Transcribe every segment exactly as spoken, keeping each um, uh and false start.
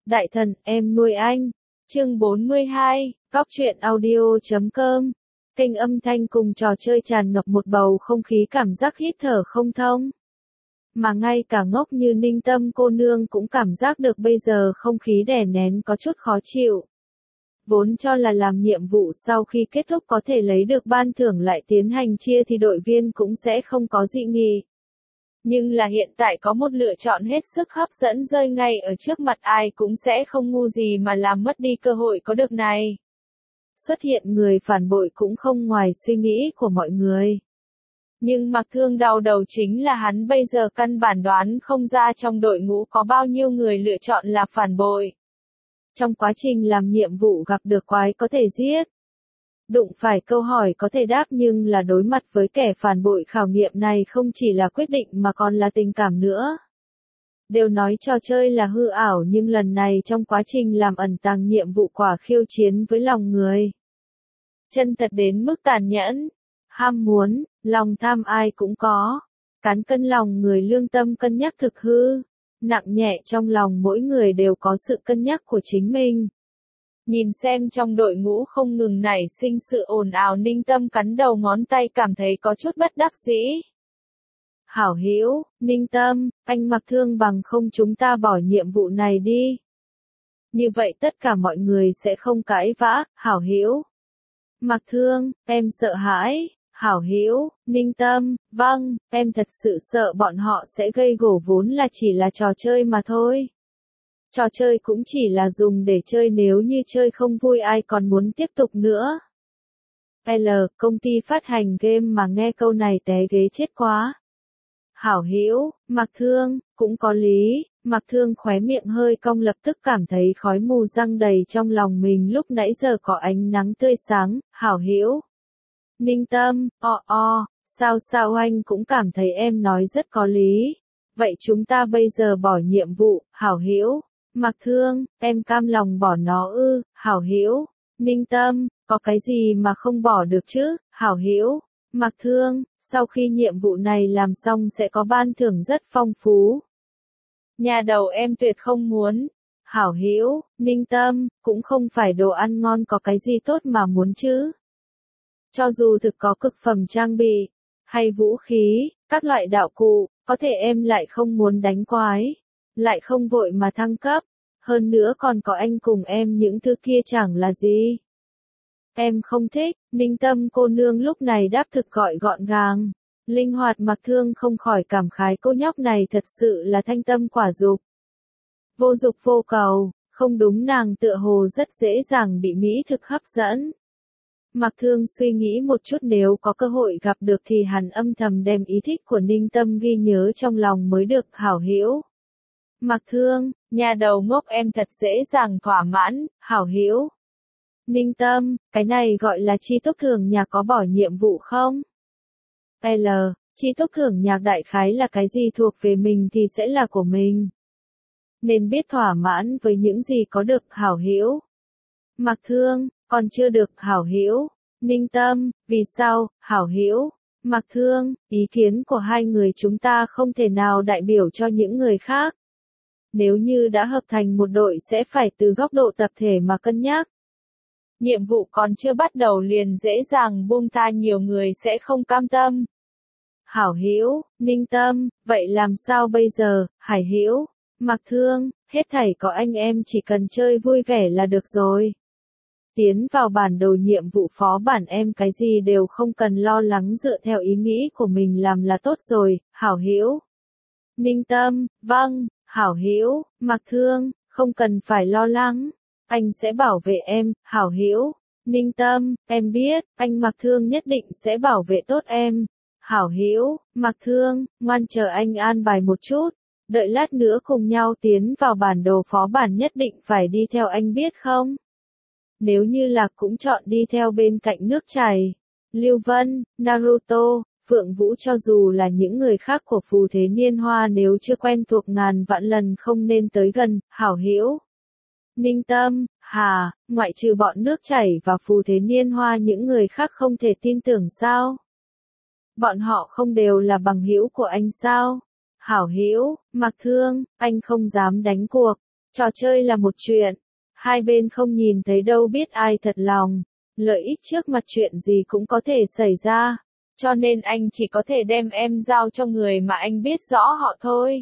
Đại thần, em nuôi anh. Chương bốn mươi hai, Cóc truyện audio chấm com. Kênh âm thanh cùng trò chơi tràn ngập một bầu không khí cảm giác hít thở không thông. Mà ngay cả ngốc như Ninh Tâm cô nương cũng cảm giác được bây giờ không khí đè nén có chút khó chịu. Vốn cho là làm nhiệm vụ sau khi kết thúc có thể lấy được ban thưởng lại tiến hành chia thì đội viên cũng sẽ không có dị nghị. Nhưng là hiện tại có một lựa chọn hết sức hấp dẫn rơi ngay ở trước mặt, ai cũng sẽ không ngu gì mà làm mất đi cơ hội có được này. Xuất hiện người phản bội cũng không ngoài suy nghĩ của mọi người. Nhưng Mạc Thương đau đầu chính là hắn bây giờ căn bản đoán không ra trong đội ngũ có bao nhiêu người lựa chọn là phản bội. Trong quá trình làm nhiệm vụ gặp được quái có thể giết. Đụng phải câu hỏi có thể đáp, nhưng là đối mặt với kẻ phản bội khảo nghiệm này không chỉ là quyết định mà còn là tình cảm nữa. Đều nói trò chơi là hư ảo, nhưng lần này trong quá trình làm ẩn tàng nhiệm vụ quả khiêu chiến với lòng người. Chân thật đến mức tàn nhẫn, ham muốn, lòng tham ai cũng có. Cán cân lòng người lương tâm cân nhắc thực hư, nặng nhẹ trong lòng mỗi người đều có sự cân nhắc của chính mình. Nhìn xem trong đội ngũ không ngừng nảy sinh sự ồn ào, Ninh Tâm cắn đầu ngón tay cảm thấy có chút bất đắc dĩ. Hảo hữu, Ninh Tâm, anh Mạc Thương bằng không chúng ta bỏ nhiệm vụ này đi. Như vậy tất cả mọi người sẽ không cãi vã, Hảo hữu. Mạc Thương, em sợ hãi. Hảo hữu, Ninh Tâm, vâng, em thật sự sợ bọn họ sẽ gây gổ, vốn là chỉ là trò chơi mà thôi. Trò chơi cũng chỉ là dùng để chơi, nếu như chơi không vui ai còn muốn tiếp tục nữa. L, công ty phát hành game mà nghe câu này té ghế chết quá. Hảo hữu, Mạc Thương, cũng có lý. Mạc Thương khóe miệng hơi cong, lập tức cảm thấy khói mù răng đầy trong lòng mình, lúc nãy giờ có ánh nắng tươi sáng. Hảo hữu. Ninh Tâm, o o, sao sao anh cũng cảm thấy em nói rất có lý. Vậy chúng ta bây giờ bỏ nhiệm vụ, Hảo hữu. Mạc Thương, em cam lòng bỏ nó ư? Hảo hữu. Ninh Tâm, có cái gì mà không bỏ được chứ? Hảo hữu. Mạc Thương, sau khi nhiệm vụ này làm xong sẽ có ban thưởng rất phong phú. Nhà đầu em tuyệt không muốn. Hảo hữu. Ninh Tâm, cũng không phải đồ ăn ngon, có cái gì tốt mà muốn chứ? Cho dù thực có cực phẩm trang bị, hay vũ khí, các loại đạo cụ, có thể em lại không muốn đánh quái, lại không vội mà thăng cấp, hơn nữa còn có anh cùng em, những thứ kia chẳng là gì. Em không thích. Ninh Tâm cô nương lúc này đáp thực gọi gọn gàng, linh hoạt. Mạc Thương không khỏi cảm khái cô nhóc này thật sự là thanh tâm quả dục. Vô dục vô cầu, không đúng, nàng tựa hồ rất dễ dàng bị mỹ thực hấp dẫn. Mạc Thương suy nghĩ một chút, nếu có cơ hội gặp được thì hắn âm thầm đem ý thích của Ninh Tâm ghi nhớ trong lòng mới được. Hảo hữu. Mạc Thương, nhà đầu ngốc, em thật dễ dàng thỏa mãn. Hảo hữu. Ninh Tâm, cái này gọi là chi túc thưởng nhạc, có bỏ nhiệm vụ không? L, chi túc thưởng nhạc đại khái là cái gì thuộc về mình thì sẽ là của mình. Nên biết thỏa mãn với những gì có được. Hảo hữu. Mạc Thương, còn chưa được. Hảo hữu. Ninh Tâm, vì sao? Hảo hữu. Mạc Thương, ý kiến của hai người chúng ta không thể nào đại biểu cho những người khác. Nếu như đã hợp thành một đội sẽ phải từ góc độ tập thể mà cân nhắc. Nhiệm vụ còn chưa bắt đầu liền dễ dàng buông tha, nhiều người sẽ không cam tâm. Hảo hữu. Ninh Tâm, vậy làm sao bây giờ? Hải hữu. Mạc Thương, hết thảy có anh em chỉ cần chơi vui vẻ là được rồi. Tiến vào bản đồ nhiệm vụ phó bản, em cái gì đều không cần lo lắng, dựa theo ý nghĩ của mình làm là tốt rồi. Hảo hữu. Ninh Tâm, vâng. Hảo hữu. Mạc Thương, không cần phải lo lắng, anh sẽ bảo vệ em. Hảo hữu. Ninh Tâm, em biết, anh Mạc Thương nhất định sẽ bảo vệ tốt em. Hảo hữu. Mạc Thương, ngoan chờ anh an bài một chút, đợi lát nữa cùng nhau tiến vào bản đồ phó bản, nhất định phải đi theo anh biết không? Nếu như là cũng chọn đi theo bên cạnh nước chảy. Lưu Vân, Naruto, Phượng Vũ, cho dù là những người khác của Phù Thế Niên Hoa, nếu chưa quen thuộc ngàn vạn lần không nên tới gần. Hảo hữu. Ninh Tâm, hà, ngoại trừ bọn nước chảy và Phù Thế Niên Hoa, những người khác không thể tin tưởng sao? Bọn họ không đều là bằng hữu của anh sao? Hảo hữu. Mạc Thương, anh không dám đánh cuộc. Trò chơi là một chuyện, hai bên không nhìn thấy đâu biết ai thật lòng, lợi ích trước mặt chuyện gì cũng có thể xảy ra, cho nên anh chỉ có thể đem em giao cho người mà anh biết rõ họ thôi.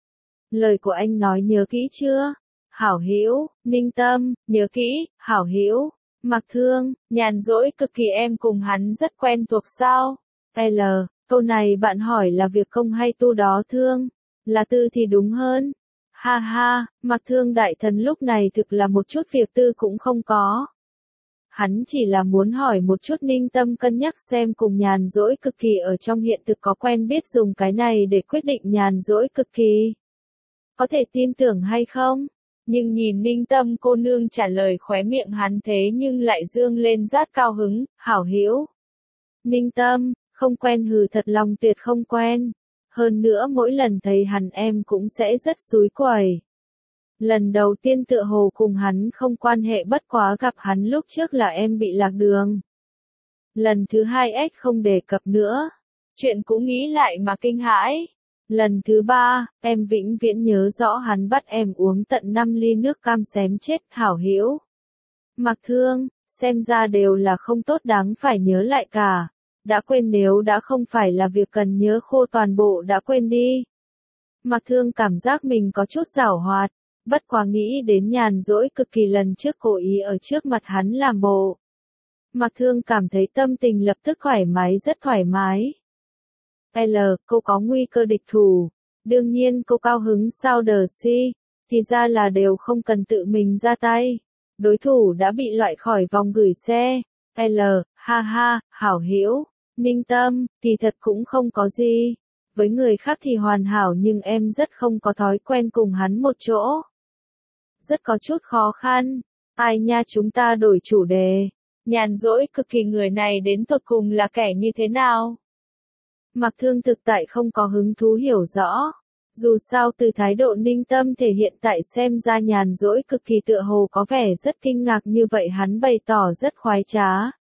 Lời của anh nói nhớ kỹ chưa? Hảo Hữu, Ninh Tâm, nhớ kỹ, Hảo Hữu, Mặc Thương, nhàn rỗi cực kỳ em cùng hắn rất quen thuộc sao? L, câu này bạn hỏi là việc công hay tu đó Thương? Là tư thì đúng hơn. Ha ha, Mặc Thương đại thần lúc này thực là một chút việc tư cũng không có. Hắn chỉ là muốn hỏi một chút Ninh Tâm cân nhắc xem cùng nhàn rỗi cực kỳ ở trong hiện thực có quen biết dùng cái này để quyết định nhàn rỗi cực kỳ. Có thể tin tưởng hay không? Nhưng nhìn Ninh Tâm cô nương trả lời khóe miệng hắn thế nhưng lại dương lên rát cao hứng, Hảo Hữu. Ninh Tâm, không quen hừ thật lòng tuyệt không quen. Hơn nữa mỗi lần thấy hắn em cũng sẽ rất xúi quẩy. Lần đầu tiên tựa hồ cùng hắn không quan hệ bất quá gặp hắn lúc trước là em bị lạc đường. Lần thứ hai ếch không đề cập nữa. Chuyện cũng nghĩ lại mà kinh hãi. Lần thứ ba, em vĩnh viễn nhớ rõ hắn bắt em uống tận năm ly nước cam xém chết, Hảo Hữu. Mặc Thương, xem ra đều là không tốt đáng phải nhớ lại cả. Đã quên nếu đã không phải là việc cần nhớ khô toàn bộ đã quên đi. Mặc Thương cảm giác mình có chút giảo hoạt, bất quá nghĩ đến nhàn rỗi cực kỳ lần trước cố ý ở trước mặt hắn làm bộ. Mặc Thương cảm thấy tâm tình lập tức thoải mái rất thoải mái. L, cô có nguy cơ địch thủ. Đương nhiên cô cao hứng sao đờ si, thì ra là đều không cần tự mình ra tay. Đối thủ đã bị loại khỏi vòng gửi xe. L, ha ha, Hảo Hữu, Ninh Tâm, thì thật cũng không có gì. Với người khác thì hoàn hảo nhưng em rất không có thói quen cùng hắn một chỗ. Rất có chút khó khăn. Ai nha chúng ta đổi chủ đề. Nhàn rỗi cực kỳ người này đến tột cùng là kẻ như thế nào? Mặc Thương thực tại không có hứng thú hiểu rõ. Dù sao từ thái độ Ninh Tâm thể hiện tại xem ra nhàn rỗi cực kỳ tựa hồ có vẻ rất kinh ngạc như vậy hắn bày tỏ rất khoái trá.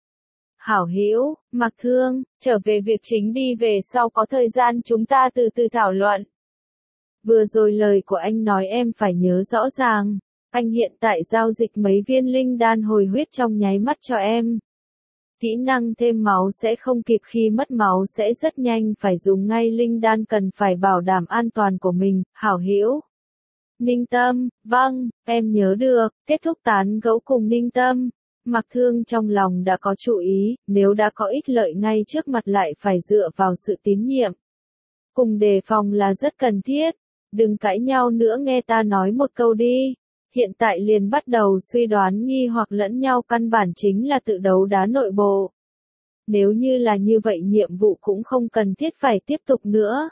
Hảo Hữu, Mặc Thương, trở về việc chính đi về sau có thời gian chúng ta từ từ thảo luận. Vừa rồi lời của anh nói em phải nhớ rõ ràng. Anh hiện tại giao dịch mấy viên linh đan hồi huyết trong nháy mắt cho em. Kỹ năng thêm máu sẽ không kịp khi mất máu sẽ rất nhanh phải dùng ngay linh đan cần phải bảo đảm an toàn của mình, Hảo Hữu. Ninh Tâm, vâng, em nhớ được, kết thúc tán gẫu cùng Ninh Tâm. Mặc Thương trong lòng đã có chú ý, nếu đã có ích lợi ngay trước mặt lại phải dựa vào sự tín nhiệm. Cùng đề phòng là rất cần thiết, đừng cãi nhau nữa nghe ta nói một câu đi. Hiện tại liền bắt đầu suy đoán nghi hoặc lẫn nhau căn bản chính là tự đấu đá nội bộ. Nếu như là như vậy nhiệm vụ cũng không cần thiết phải tiếp tục nữa.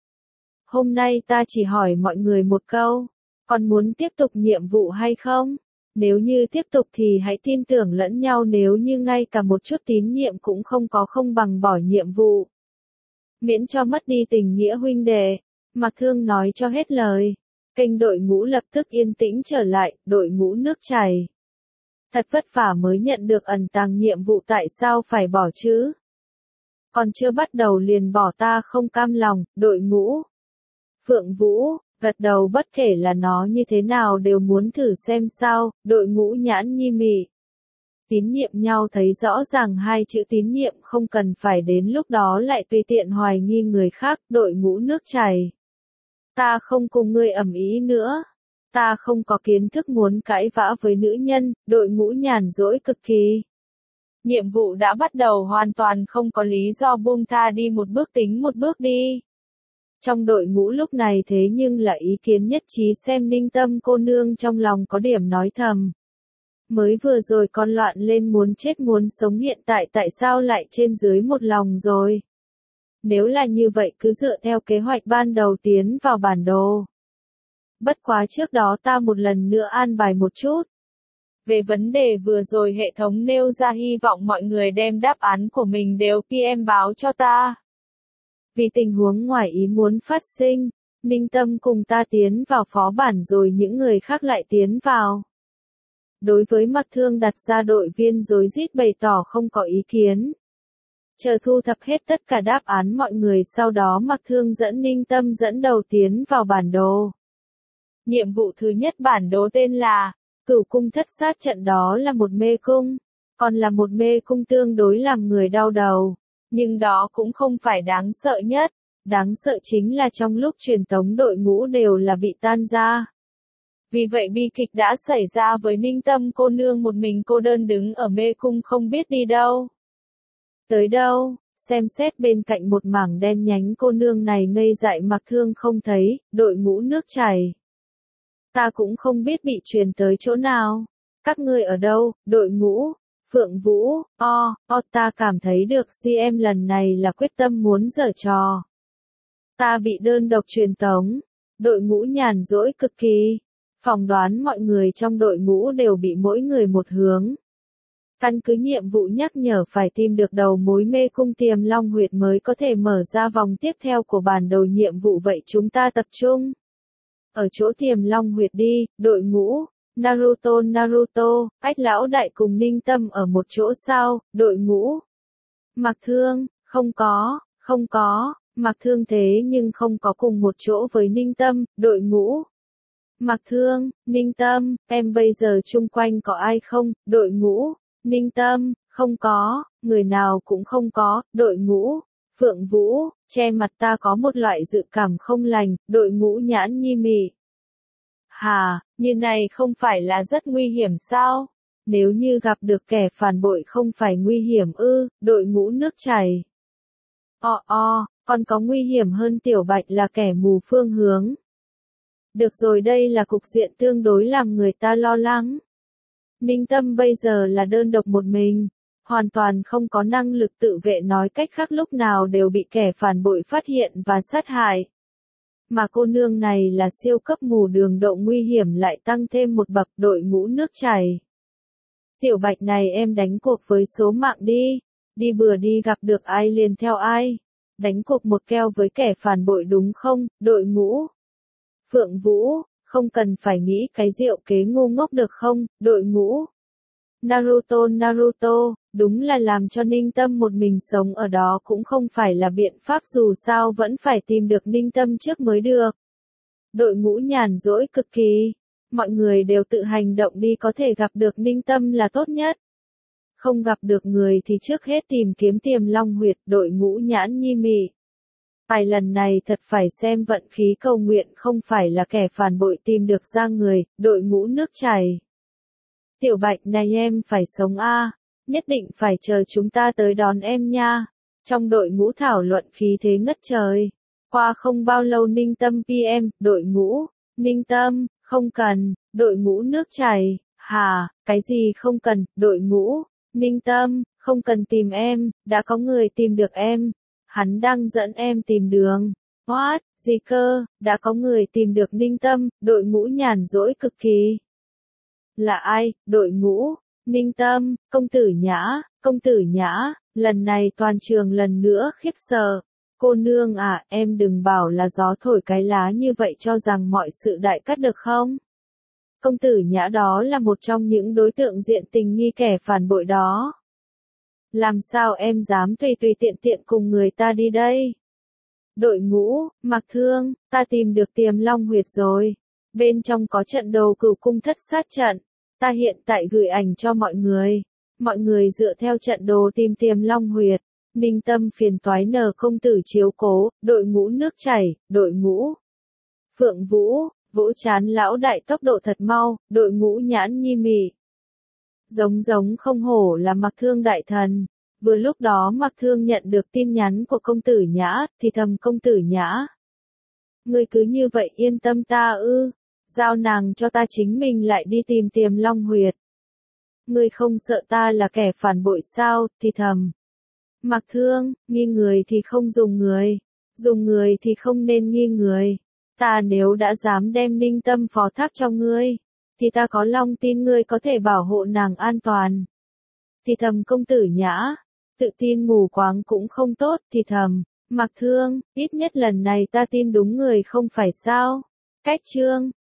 Hôm nay ta chỉ hỏi mọi người một câu, còn muốn tiếp tục nhiệm vụ hay không? Nếu như tiếp tục thì hãy tin tưởng lẫn nhau nếu như ngay cả một chút tín nhiệm cũng không có không bằng bỏ nhiệm vụ. Miễn cho mất đi tình nghĩa huynh đệ, Mặc Thương nói cho hết lời. Kênh đội ngũ lập tức yên tĩnh trở lại, đội ngũ nước chảy. Thật vất vả mới nhận được ẩn tàng nhiệm vụ tại sao phải bỏ chứ? Còn chưa bắt đầu liền bỏ ta không cam lòng, đội ngũ. Phượng Vũ, gật đầu bất kể là nó như thế nào đều muốn thử xem sao, đội ngũ nhãn nhi mị. Tín nhiệm nhau thấy rõ ràng hai chữ tín nhiệm không cần phải đến lúc đó lại tùy tiện hoài nghi người khác, đội ngũ nước chảy. Ta không cùng ngươi ầm ĩ nữa. Ta không có kiến thức muốn cãi vã với nữ nhân, đội ngũ nhàn rỗi cực kỳ. Nhiệm vụ đã bắt đầu hoàn toàn không có lý do buông tha đi một bước tính một bước đi. Trong đội ngũ lúc này thế nhưng là ý kiến nhất trí xem Ninh Tâm cô nương trong lòng có điểm nói thầm. Mới vừa rồi con loạn lên muốn chết muốn sống hiện tại tại sao lại trên dưới một lòng rồi. Nếu là như vậy cứ dựa theo kế hoạch ban đầu tiến vào bản đồ. Bất quá trước đó ta một lần nữa an bài một chút. Về vấn đề vừa rồi hệ thống nêu ra hy vọng mọi người đem đáp án của mình đều pê em báo cho ta. Vì tình huống ngoài ý muốn phát sinh, Ninh Tâm cùng ta tiến vào phó bản rồi những người khác lại tiến vào. Đối với Mặc Thương đặt ra đội viên rối rít bày tỏ không có ý kiến. Chờ thu thập hết tất cả đáp án mọi người sau đó Mặc Thương dẫn Ninh Tâm dẫn đầu tiến vào bản đồ. Nhiệm vụ thứ nhất bản đồ tên là Cửu cung thất sát trận, đó là một mê cung, còn là một mê cung tương đối làm người đau đầu, nhưng đó cũng không phải đáng sợ nhất, đáng sợ chính là trong lúc truyền tống đội ngũ đều là bị tan ra. Vì vậy bi kịch đã xảy ra với Ninh Tâm cô nương, một mình cô đơn đứng ở mê cung không biết đi đâu. Tới đâu, xem xét bên cạnh một mảng đen nhánh, cô nương này ngây dại Mặc Thương không thấy, đội ngũ nước chảy. Ta cũng không biết bị truyền tới chỗ nào. Các ngươi ở đâu, đội ngũ? Phượng Vũ, o, o, ta cảm thấy được si em lần này là quyết tâm muốn giở trò. Ta bị đơn độc truyền tống. Đội ngũ nhàn rỗi cực kỳ. Phỏng đoán mọi người trong đội ngũ đều bị mỗi người một hướng. Căn cứ nhiệm vụ nhắc nhở phải tìm được đầu mối mê cung Tiềm Long Huyệt mới có thể mở ra vòng tiếp theo của bản đồ nhiệm vụ, vậy chúng ta tập trung ở chỗ Tiềm Long Huyệt đi, đội ngũ. Naruto Naruto, Ách lão đại cùng Ninh Tâm ở một chỗ sao, đội ngũ. Mặc Thương, không có, không có, Mặc Thương thế nhưng không có cùng một chỗ với Ninh Tâm, đội ngũ. Mặc Thương, Ninh Tâm, em bây giờ chung quanh có ai không, đội ngũ. Ninh Tâm, không có, người nào cũng không có, đội ngũ. Phượng Vũ, che mặt, ta có một loại dự cảm không lành, đội ngũ Nhãn Nhi Mị. Hà, như này không phải là rất nguy hiểm sao? Nếu như gặp được kẻ phản bội không phải nguy hiểm ư, đội ngũ nước chảy. O o, còn có nguy hiểm hơn Tiểu Bạch là kẻ mù phương hướng. Được rồi, đây là cục diện tương đối làm người ta lo lắng. Ninh Tâm bây giờ là đơn độc một mình, hoàn toàn không có năng lực tự vệ, nói cách khác lúc nào đều bị kẻ phản bội phát hiện và sát hại. Mà cô nương này là siêu cấp mù đường, độ nguy hiểm lại tăng thêm một bậc, đội ngũ nước chảy. Tiểu Bạch này em đánh cuộc với số mạng đi, đi bừa đi, gặp được ai liền theo ai. Đánh cuộc một keo với kẻ phản bội đúng không, đội ngũ. Phượng Vũ, không cần phải nghĩ cái diệu kế ngu ngốc được không, đội ngũ. Naruto Naruto, đúng là làm cho Ninh Tâm một mình sống ở đó cũng không phải là biện pháp, dù sao vẫn phải tìm được Ninh Tâm trước mới được. Đội ngũ nhàn rỗi cực kỳ, mọi người đều tự hành động đi, có thể gặp được Ninh Tâm là tốt nhất. Không gặp được người thì trước hết tìm kiếm Tiềm Long Huyệt, đội ngũ Nhãn Nhi Mị. Bài lần này thật phải xem vận khí, cầu nguyện không phải là kẻ phản bội tìm được ra người, đội ngũ nước chảy. Tiểu Bạch này em phải sống a, nhất định phải chờ chúng ta tới đón em nha. Trong đội ngũ thảo luận khí thế ngất trời. Qua không bao lâu Ninh Tâm pê em, đội ngũ, Ninh Tâm, không cần, đội ngũ nước chảy, hà, cái gì không cần, đội ngũ, Ninh Tâm, không cần tìm em, đã có người tìm được em. Hắn đang dẫn em tìm đường. What, gì cơ, đã có người tìm được Ninh Tâm, đội ngũ nhàn rỗi cực kỳ. Là ai, đội ngũ, Ninh Tâm, công tử Nhã, công tử Nhã, lần này toàn trường lần nữa khiếp sợ. Cô nương à, em đừng bảo là gió thổi cái lá như vậy cho rằng mọi sự đại cát được không? Công tử Nhã đó là một trong những đối tượng diện tình nghi kẻ phản bội đó. Làm sao em dám tùy tùy tiện tiện cùng người ta đi đây? Đội ngũ, Mặc Thương, ta tìm được Tiềm Long Huyệt rồi. Bên trong có trận đồ Cửu cung thất sát trận. Ta hiện tại gửi ảnh cho mọi người. Mọi người dựa theo trận đồ tìm Tiềm Long Huyệt. Ninh Tâm phiền toái nhờ công tử chiếu cố, đội ngũ nước chảy, đội ngũ. Phượng Vũ, Vũ Chán lão đại tốc độ thật mau, đội ngũ Nhãn Nhi Mị. Giống giống không hổ là Mặc Thương đại thần. Vừa lúc đó Mặc Thương nhận được tin nhắn của công tử Nhã, thì thầm công tử Nhã. Ngươi cứ như vậy yên tâm ta ư, giao nàng cho ta, chính mình lại đi tìm Tiềm Long Huyệt. Ngươi không sợ ta là kẻ phản bội sao, thì thầm. Mặc Thương, nghi người thì không dùng người, dùng người thì không nên nghi người. Ta nếu đã dám đem Ninh Tâm phó thác cho ngươi, thì ta có lòng tin ngươi có thể bảo hộ nàng an toàn. Thì thầm công tử Nhã, tự tin mù quáng cũng không tốt, thì thầm, Mặc Thương, ít nhất lần này ta tin đúng người không phải sao. Cách chương